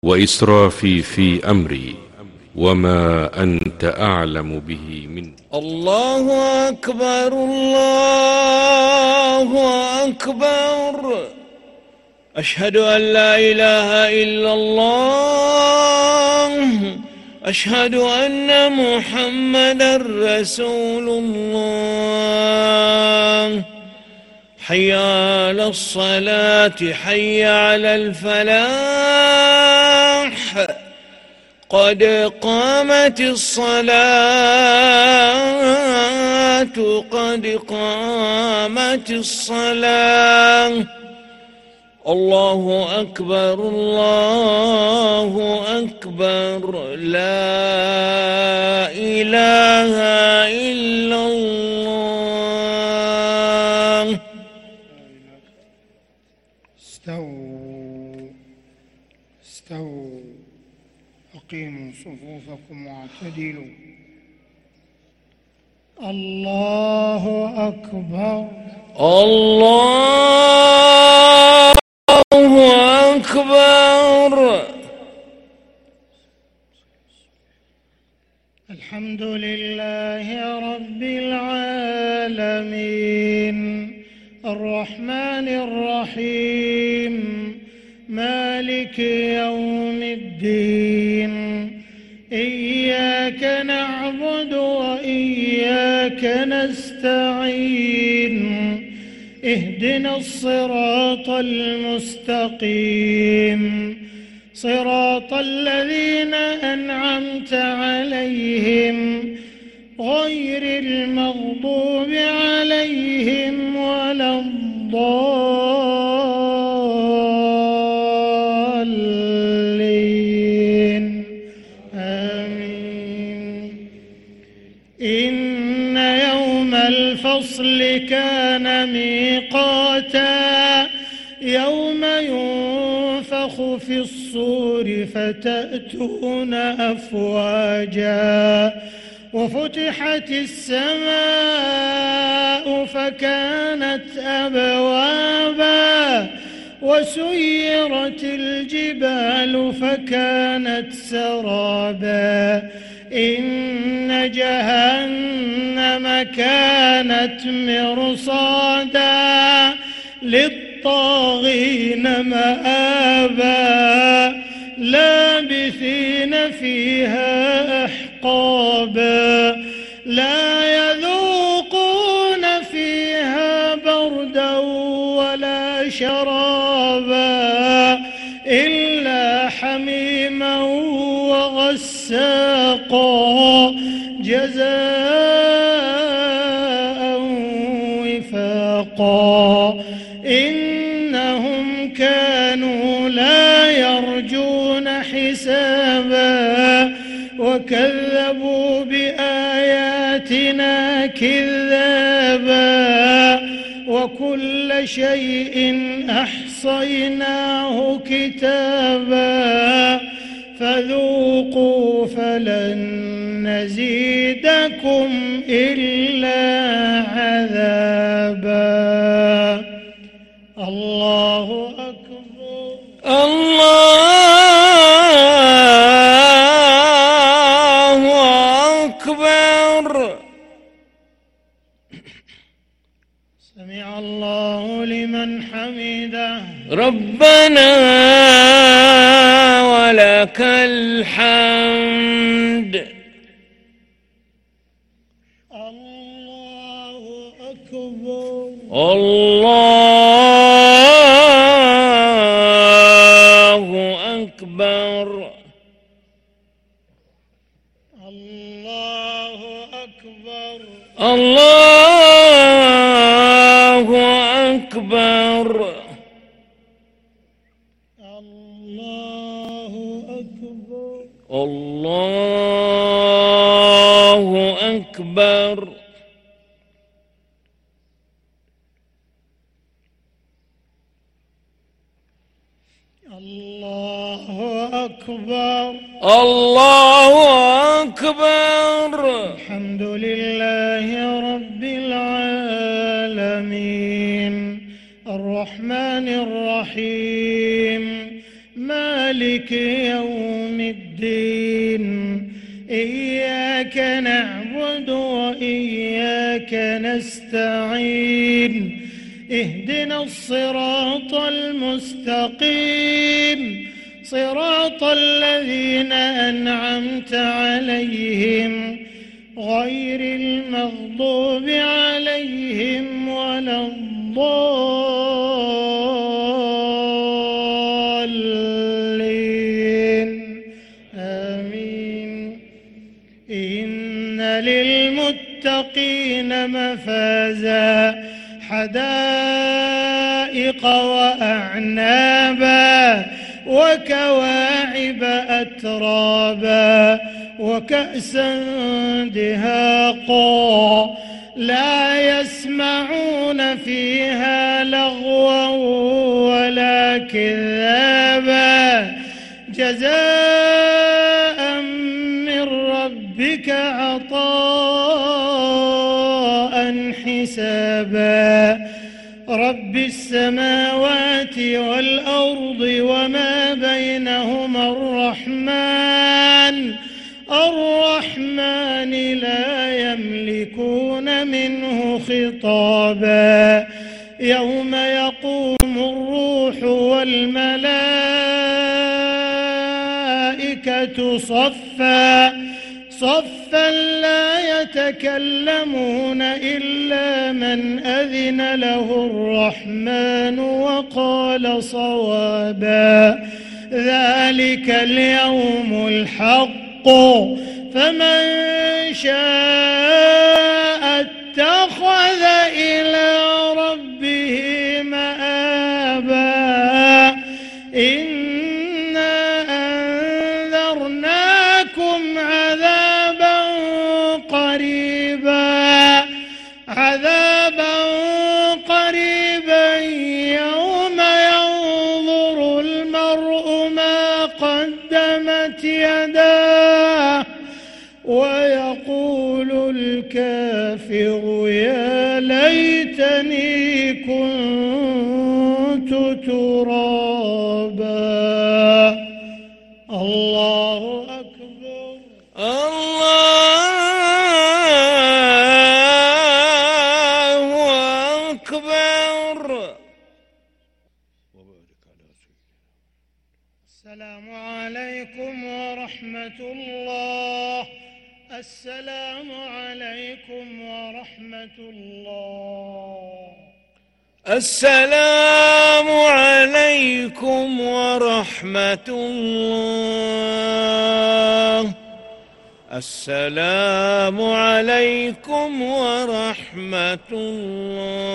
وإسرافي في أمري وما أنت أعلم به مني. الله أكبر الله أكبر. أشهد أن لا إله إلا الله. أشهد أن محمدا رسول الله. حي على الصلاة حي على الفلاح. قد قامت الصلاة قد قامت الصلاة. الله أكبر الله أكبر. لا إله إلا الله. استووا أقيموا صفوفكم واعتدلوا. الله أكبر الله أكبر. الحمد لله رب العالمين الرحمن الرحيم مالك يوم الدين. إياك نعبد وإياك نستعين. اهدنا الصراط المستقيم صراط الذين أنعمت عليهم غير المغضوب عليهم ولا الضالين. آمين. إن يوم الفصل كان ميقاتا يوم ينفخ في الصور فتأتون أفواجا وفتحت السماء فكانت أبوابا وسيرت الجبال فكانت سرابا. إن جهنم كانت مرصادا للطاغين مآبا لابثين فيها أحقابا لا يذوقون فيها بردا ولا شرابا إلا حميما وغساقا جزاء وفاقا. إنهم كانوا لا يرجون حسابا وكذبوا بآياتنا كذابا وكل شيء أحصيناه كتابا فذوقوا فلن نزيدكم إلا عذابا. الله أكبر الله أكبر. سمع الله لمن حمده. ربنا ولك الحمد. الله أكبر الله أكبر. الله أكبر الله أكبر. الله أكبر الله أكبر. الله أكبر الله أكبر. الحمد لله رب العالمين الرحمن الرحيم مالك يوم الدين إياك نعبد وإياك نستعين اهدنا الصراط المستقيم صراط الذين أنعمت عليهم غير المغضوب عليهم ولا الضالين آمين. إن للمتقين مفازا حدائق وأعنابا وكواعب أترابا وكأسا دهاقا لا يسمعون فيها لغوا ولا كذابا جزاء من ربك عطاء حسابا رب السماوات والأرض وما بينهما الرحمن لا يملكون منه خطابا يوم يقوم الروح والملائكة صفا لا يتكلمون إلا من أذن له الرحمن وقال صوابا ذلك اليوم الحق فمن شاء اتخذ إلى ربه مآبا إنا أنذرناكم عذابا قريبا يوم ينظر المرء ما قدمت يداه ويقول الكافر يا ليتني كنت ترابا. الله أكبر. الله أكبر. السلام عليكم ورحمة الله. السلام عليكم ورحمة الله. السلام عليكم ورحمة الله. السلام عليكم ورحمة الله.